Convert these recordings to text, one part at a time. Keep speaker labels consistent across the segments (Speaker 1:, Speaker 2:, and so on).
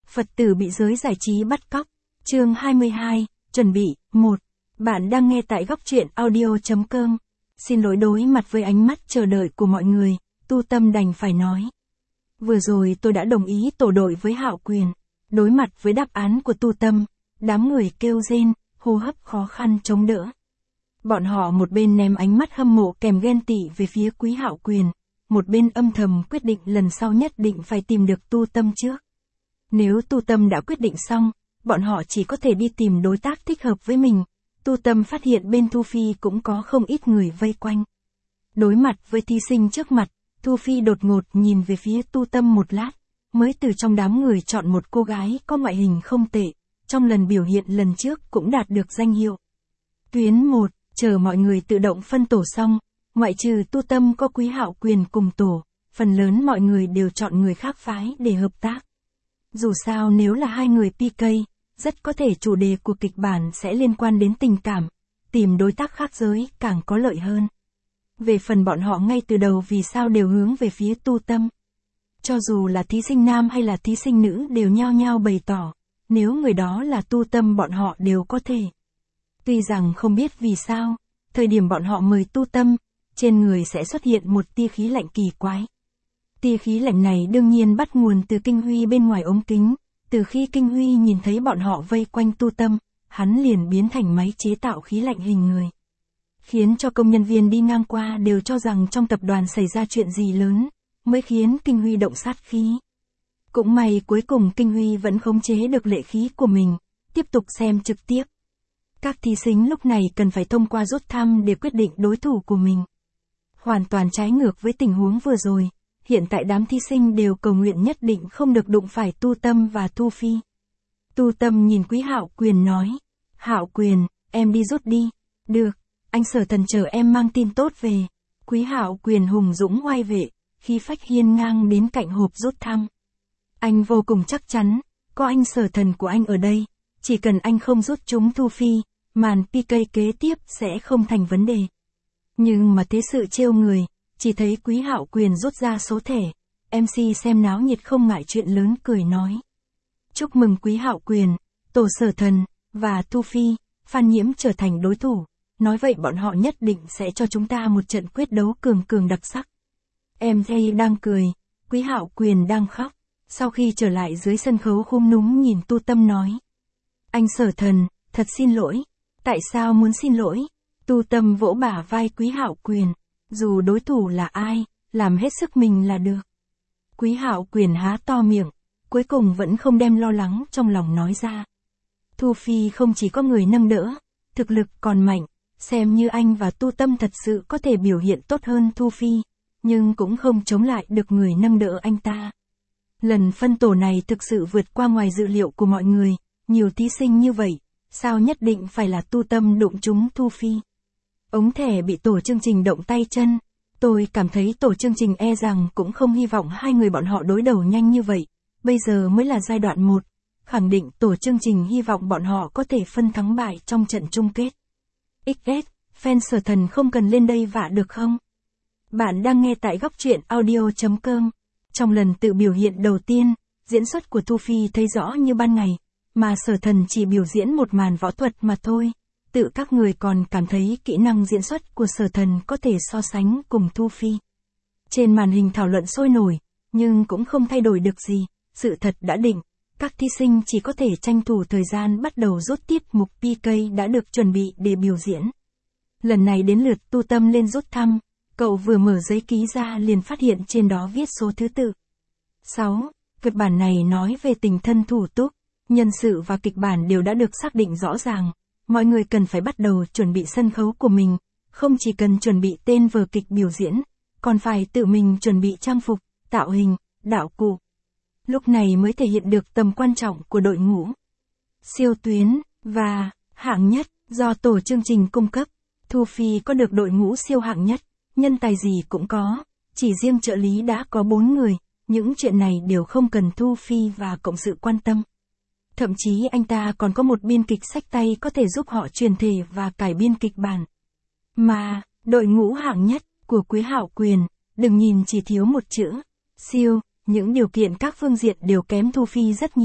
Speaker 1: Phật tử bị giới giải trí bắt cóc. Chương 22, chuẩn bị, 1. Bạn đang nghe tại góc truyện audio.com. Xin lỗi đối mặt với ánh mắt chờ đợi của mọi người, Tu Tâm đành phải nói. Vừa rồi tôi đã đồng ý tổ đội với Hạo Quyền. Đối mặt với đáp án của Tu Tâm, đám người kêu rên, hô hấp khó khăn chống đỡ. Bọn họ một bên ném ánh mắt hâm mộ kèm ghen tị về phía Quý Hạo Quyền, một bên âm thầm quyết định lần sau nhất định phải tìm được Tu Tâm trước. Nếu Tu Tâm đã quyết định xong, bọn họ chỉ có thể đi tìm đối tác thích hợp với mình. Tu Tâm phát hiện bên Thu Phi cũng có không ít người vây quanh. Đối mặt với thí sinh trước mặt, Thu Phi đột ngột nhìn về phía Tu Tâm một lát, mới từ trong đám người chọn một cô gái có ngoại hình không tệ, trong lần biểu hiện lần trước cũng đạt được danh hiệu. Tuyến 1, chờ mọi người tự động phân tổ xong, ngoại trừ Tu Tâm có Quý Hạo Quyền cùng tổ, phần lớn mọi người đều chọn người khác phái để hợp tác. Dù sao nếu là hai người PK, rất có thể chủ đề của kịch bản sẽ liên quan đến tình cảm, tìm đối tác khác giới càng có lợi hơn. Về phần bọn họ ngay từ đầu vì sao đều hướng về phía Tu Tâm. Cho dù là thí sinh nam hay là thí sinh nữ đều nhao nhao bày tỏ, nếu người đó là Tu Tâm bọn họ đều có thể. Tuy rằng không biết vì sao, thời điểm bọn họ mời Tu Tâm, trên người sẽ xuất hiện một tia khí lạnh kỳ quái. Tia khí lạnh này đương nhiên bắt nguồn từ Kinh Huy bên ngoài ống kính, từ khi Kinh Huy nhìn thấy bọn họ vây quanh Tu Tâm, hắn liền biến thành máy chế tạo khí lạnh hình người. Khiến cho công nhân viên đi ngang qua đều cho rằng trong tập đoàn xảy ra chuyện gì lớn, mới khiến Kinh Huy động sát khí. Cũng may cuối cùng Kinh Huy vẫn khống chế được lệ khí của mình, tiếp tục xem trực tiếp. Các thí sinh lúc này cần phải thông qua rút thăm để quyết định đối thủ của mình. Hoàn toàn trái ngược với tình huống vừa rồi, hiện tại đám thí sinh đều cầu nguyện nhất định không được đụng phải Tu Tâm và Thu Phi. Tu Tâm nhìn Quý Hạo Quyền nói, Hạo Quyền, em đi rút đi. Được, anh Sở Thần chờ em mang tin tốt về. Quý Hạo Quyền hùng dũng oai vệ, khí phách hiên ngang đến cạnh hộp rút thăm. Anh vô cùng chắc chắn, có anh Sở Thần của anh ở đây, chỉ cần anh không rút trúng Thu Phi, màn PK kế tiếp sẽ không thành vấn đề. Nhưng mà thế sự trêu người, chỉ thấy Quý Hạo Quyền rút ra số thẻ, MC xem náo nhiệt không ngại chuyện lớn cười nói. Chúc mừng Quý Hạo Quyền, Tổ Sở Thần, và Thu Phi, Phan Nhiễm trở thành đối thủ, nói vậy bọn họ nhất định sẽ cho chúng ta một trận quyết đấu cường cường đặc sắc. MC đang cười, Quý Hạo Quyền đang khóc, sau khi trở lại dưới sân khấu khum núm nhìn Tu Tâm nói. Anh Sở Thần, thật xin lỗi. Tại sao muốn xin lỗi? Tu Tâm vỗ bả vai Quý Hạo Quyền. Dù đối thủ là ai, làm hết sức mình là được. Quý Hạo Quyền há to miệng, cuối cùng vẫn không đem lo lắng trong lòng nói ra. Thu Phi không chỉ có người nâng đỡ, thực lực còn mạnh, xem như anh và Tu Tâm thật sự có thể biểu hiện tốt hơn Thu Phi, nhưng cũng không chống lại được người nâng đỡ anh ta. Lần phân tổ này thực sự vượt qua ngoài dự liệu của mọi người, nhiều thí sinh như vậy, sao nhất định phải là Tu Tâm đụng trúng Thu Phi. Ống thẻ bị tổ chương trình động tay chân, tôi cảm thấy tổ chương trình e rằng cũng không hy vọng hai người bọn họ đối đầu nhanh như vậy, bây giờ mới là giai đoạn 1, khẳng định tổ chương trình hy vọng bọn họ có thể phân thắng bại trong trận chung kết. XS, fan Sở Thần không cần lên đây vạ được không? Bạn đang nghe tại góc truyện audio.com. Trong lần tự biểu hiện đầu tiên, diễn xuất của Thu Phi thấy rõ như ban ngày, mà Sở Thần chỉ biểu diễn một màn võ thuật mà thôi. Tự các người còn cảm thấy kỹ năng diễn xuất của Sở Thần có thể so sánh cùng Thu Phi. Trên màn hình thảo luận sôi nổi, nhưng cũng không thay đổi được gì, sự thật đã định, các thí sinh chỉ có thể tranh thủ thời gian bắt đầu rút tiết mục PK đã được chuẩn bị để biểu diễn. Lần này đến lượt Tu Tâm lên rút thăm, cậu vừa mở giấy ký ra liền phát hiện trên đó viết số thứ tự. 6. Kịch bản này nói về tình thân thủ túc, nhân sự và kịch bản đều đã được xác định rõ ràng. Mọi người cần phải bắt đầu chuẩn bị sân khấu của mình, không chỉ cần chuẩn bị tên vở kịch biểu diễn, còn phải tự mình chuẩn bị trang phục, tạo hình, đạo cụ. Lúc này mới thể hiện được tầm quan trọng của đội ngũ. Siêu tuyến, và hạng nhất, do tổ chương trình cung cấp, Thu Phi có được đội ngũ siêu hạng nhất, nhân tài gì cũng có, chỉ riêng trợ lý đã có 4 người, những chuyện này đều không cần Thu Phi và cộng sự quan tâm. Thậm chí anh ta còn có một biên kịch xách tay có thể giúp họ truyền thể và cải biên kịch bản. Mà, đội ngũ hạng nhất của Quý Hạo Quyền, đừng nhìn chỉ thiếu một chữ, siêu, những điều kiện các phương diện đều kém Thu Phi rất nhiều,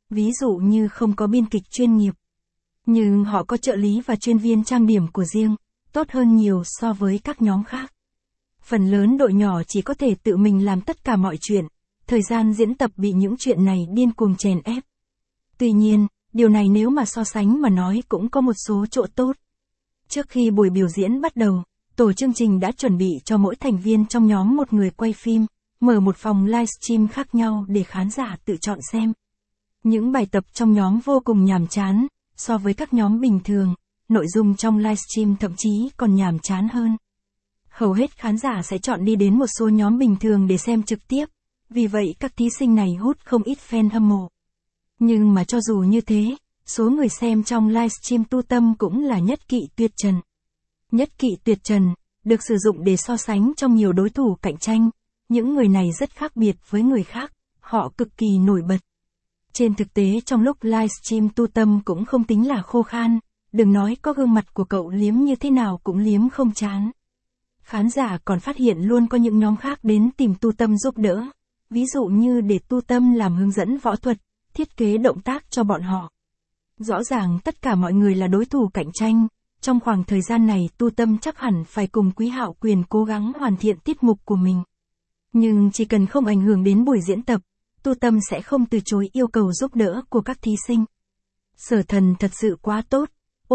Speaker 1: ví dụ như không có biên kịch chuyên nghiệp. Nhưng họ có trợ lý và chuyên viên trang điểm của riêng, tốt hơn nhiều so với các nhóm khác. Phần lớn đội nhỏ chỉ có thể tự mình làm tất cả mọi chuyện, thời gian diễn tập bị những chuyện này điên cuồng chèn ép. Tuy nhiên, điều này nếu mà so sánh mà nói cũng có một số chỗ tốt. Trước khi buổi biểu diễn bắt đầu, tổ chương trình đã chuẩn bị cho mỗi thành viên trong nhóm một người quay phim, mở một phòng livestream khác nhau để khán giả tự chọn xem. Những bài tập trong nhóm vô cùng nhàm chán, so với các nhóm bình thường, nội dung trong livestream thậm chí còn nhàm chán hơn. Hầu hết khán giả sẽ chọn đi đến một số nhóm bình thường để xem trực tiếp, vì vậy các thí sinh này hút không ít fan hâm mộ. Nhưng mà cho dù như thế, số người xem trong livestream Tu Tâm cũng là nhất kỵ tuyệt trần. Nhất kỵ tuyệt trần, được sử dụng để so sánh trong nhiều đối thủ cạnh tranh, những người này rất khác biệt với người khác, họ cực kỳ nổi bật. Trên thực tế trong lúc livestream Tu Tâm cũng không tính là khô khan, đừng nói có gương mặt của cậu liếm như thế nào cũng liếm không chán. Khán giả còn phát hiện luôn có những nhóm khác đến tìm Tu Tâm giúp đỡ, ví dụ như để Tu Tâm làm hướng dẫn võ thuật, thiết kế động tác cho bọn họ. Rõ ràng tất cả mọi người là đối thủ cạnh tranh, trong khoảng thời gian này Tu Tâm chắc hẳn phải cùng Quý Hạo Quyền cố gắng hoàn thiện tiết mục của mình. Nhưng chỉ cần không ảnh hưởng đến buổi diễn tập, Tu Tâm sẽ không từ chối yêu cầu giúp đỡ của các thí sinh. Sở Thần thật sự quá tốt,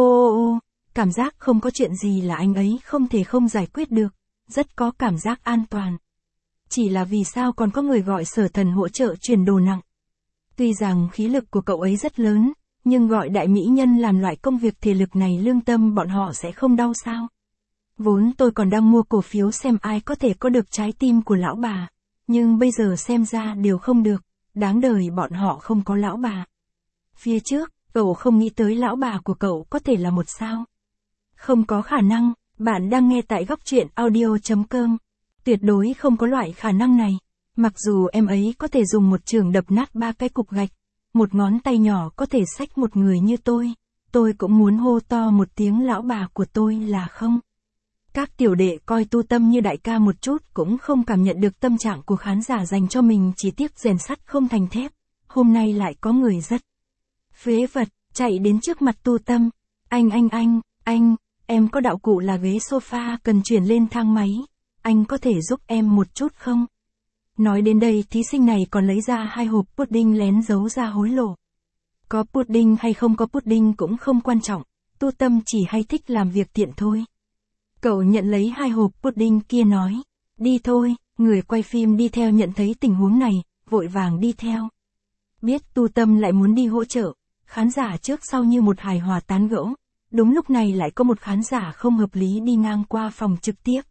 Speaker 1: cảm giác không có chuyện gì là anh ấy không thể không giải quyết được, rất có cảm giác an toàn. Chỉ là vì sao còn có người gọi Sở Thần hỗ trợ chuyển đồ nặng. Tuy rằng khí lực của cậu ấy rất lớn, nhưng gọi đại mỹ nhân làm loại công việc thể lực này lương tâm bọn họ sẽ không đau sao? Vốn tôi còn đang mua cổ phiếu xem ai có thể có được trái tim của lão bà, nhưng bây giờ xem ra đều không được, đáng đời bọn họ không có lão bà. Phía trước, cậu không nghĩ tới lão bà của cậu có thể là một sao? Không có khả năng, bạn đang nghe tại góc truyện audio.com. Tuyệt đối không có loại khả năng này. Mặc dù em ấy có thể dùng một chưởng đập nát 3 cái cục gạch, một ngón tay nhỏ có thể xách một người như tôi cũng muốn hô to một tiếng lão bà của tôi là không. Các tiểu đệ coi Tu Tâm như đại ca một chút cũng không cảm nhận được tâm trạng của khán giả dành cho mình, chỉ tiếc rèn sắt không thành thép. Hôm nay lại có người rất phế vật, chạy đến trước mặt Tu Tâm. Anh, em có đạo cụ là ghế sofa cần chuyển lên thang máy. Anh có thể giúp em một chút không? Nói đến đây thí sinh này còn lấy ra 2 hộp pudding lén giấu ra hối lộ. Có pudding hay không có pudding cũng không quan trọng, Tu Tâm chỉ hay thích làm việc tiện thôi. Cậu nhận lấy 2 hộp pudding kia nói, đi thôi, người quay phim đi theo nhận thấy tình huống này, vội vàng đi theo. Biết Tu Tâm lại muốn đi hỗ trợ, khán giả trước sau như một hài hòa tán gẫu, đúng lúc này lại có một khán giả không hợp lý đi ngang qua phòng trực tiếp.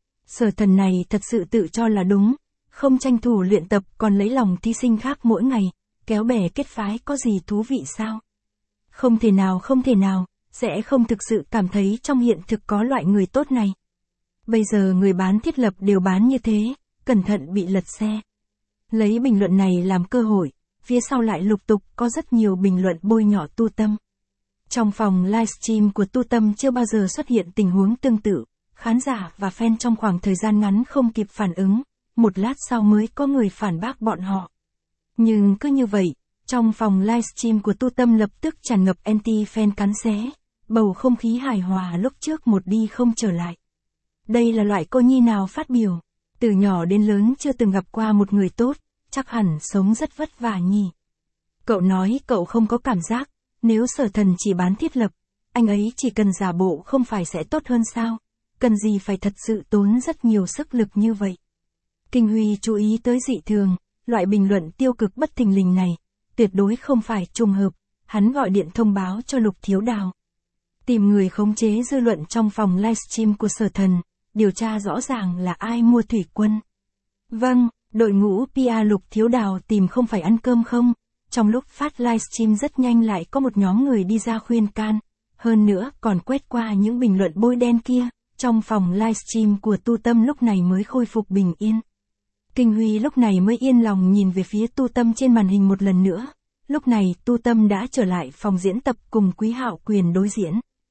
Speaker 1: Sở Thần này thật sự tự cho là đúng, không tranh thủ luyện tập còn lấy lòng thí sinh khác mỗi ngày, kéo bè kết phái có gì thú vị sao? Không thể nào, sẽ không thực sự cảm thấy trong hiện thực có loại người tốt này. Bây giờ người bán thiết lập đều bán như thế, cẩn thận bị lật xe. Lấy bình luận này làm cơ hội, phía sau lại lục tục có rất nhiều bình luận bôi nhọ Tu Tâm. Trong phòng livestream của Tu Tâm chưa bao giờ xuất hiện tình huống tương tự, khán giả và fan trong khoảng thời gian ngắn không kịp phản ứng, một lát sau mới có người phản bác bọn họ. Nhưng cứ như vậy, trong phòng livestream của Tu Tâm lập tức tràn ngập anti-fan cắn xé, bầu không khí hài hòa lúc trước một đi không trở lại. Đây là loại cô nhi nào phát biểu, từ nhỏ đến lớn chưa từng gặp qua một người tốt, chắc hẳn sống rất vất vả nhỉ. Cậu nói cậu không có cảm giác, nếu Sở Thần chỉ bán thiết lập, anh ấy chỉ cần giả bộ không phải sẽ tốt hơn sao, cần gì phải thật sự tốn rất nhiều sức lực như vậy. Kinh Huy chú ý tới dị thường, loại bình luận tiêu cực bất thình lình này, tuyệt đối không phải trùng hợp, hắn gọi điện thông báo cho Lục Thiếu Đào. Tìm người khống chế dư luận trong phòng livestream của Sở Thần, điều tra rõ ràng là ai mua thủy quân. Vâng, đội ngũ PR Lục Thiếu Đào tìm không phải ăn cơm không, trong lúc phát livestream rất nhanh lại có một nhóm người đi ra khuyên can, hơn nữa còn quét qua những bình luận bôi đen kia, trong phòng livestream của Tu Tâm lúc này mới khôi phục bình yên. Kinh Huy lúc này mới yên lòng nhìn về phía Tu Tâm trên màn hình một lần nữa, lúc này Tu Tâm đã trở lại phòng diễn tập cùng Quý Hạo Quyền đối diễn.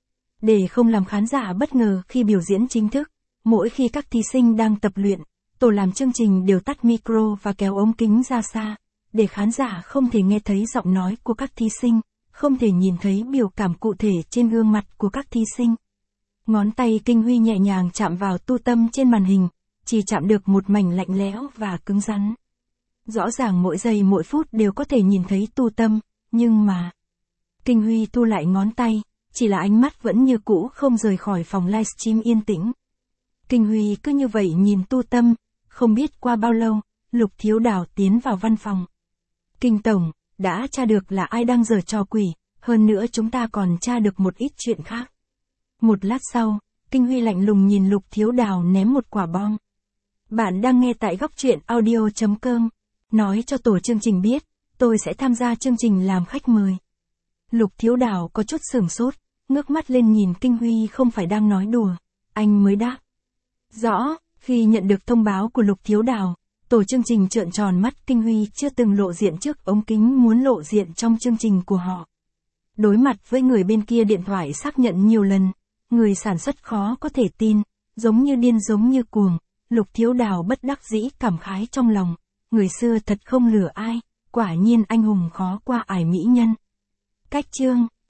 Speaker 1: Để không làm khán giả bất ngờ khi biểu diễn chính thức, mỗi khi các thí sinh đang tập luyện, tổ làm chương trình đều tắt micro và kéo ống kính ra xa, để khán giả không thể nghe thấy giọng nói của các thí sinh, không thể nhìn thấy biểu cảm cụ thể trên gương mặt của các thí sinh. Ngón tay Kinh Huy nhẹ nhàng chạm vào tu tâm trên màn hình, chỉ chạm được một mảnh lạnh lẽo và cứng rắn. Rõ ràng mỗi giây mỗi phút đều có thể nhìn thấy tu tâm, nhưng mà... Kinh Huy thu lại ngón tay, chỉ là ánh mắt vẫn như cũ không rời khỏi phòng livestream yên tĩnh. Kinh Huy cứ như vậy nhìn tu tâm, không biết qua bao lâu, Lục Thiếu Đào tiến vào văn phòng. Kinh Tổng, đã tra được là ai đang giở trò quỷ, hơn nữa chúng ta còn tra được một ít chuyện khác. Một lát sau, Kinh Huy lạnh lùng nhìn Lục Thiếu Đào ném một quả bom. Bạn đang nghe tại góc truyện audio.com. Nói cho tổ chương trình biết, tôi sẽ tham gia chương trình làm khách mời. Lục Thiếu Đào có chút sửng sốt, ngước mắt lên nhìn Kinh Huy không phải đang nói đùa, anh mới đáp. Rõ, khi nhận được thông báo của Lục Thiếu Đào, tổ chương trình trợn tròn mắt. Kinh Huy chưa từng lộ diện trước ống kính muốn lộ diện trong chương trình của họ. Đối mặt với người bên kia điện thoại xác nhận nhiều lần, người sản xuất khó có thể tin, giống như điên giống như cuồng, Lục Thiếu Đào bất đắc dĩ cảm khái trong lòng, người xưa thật không lừa ai, quả nhiên anh hùng khó qua ải mỹ nhân. Cách chương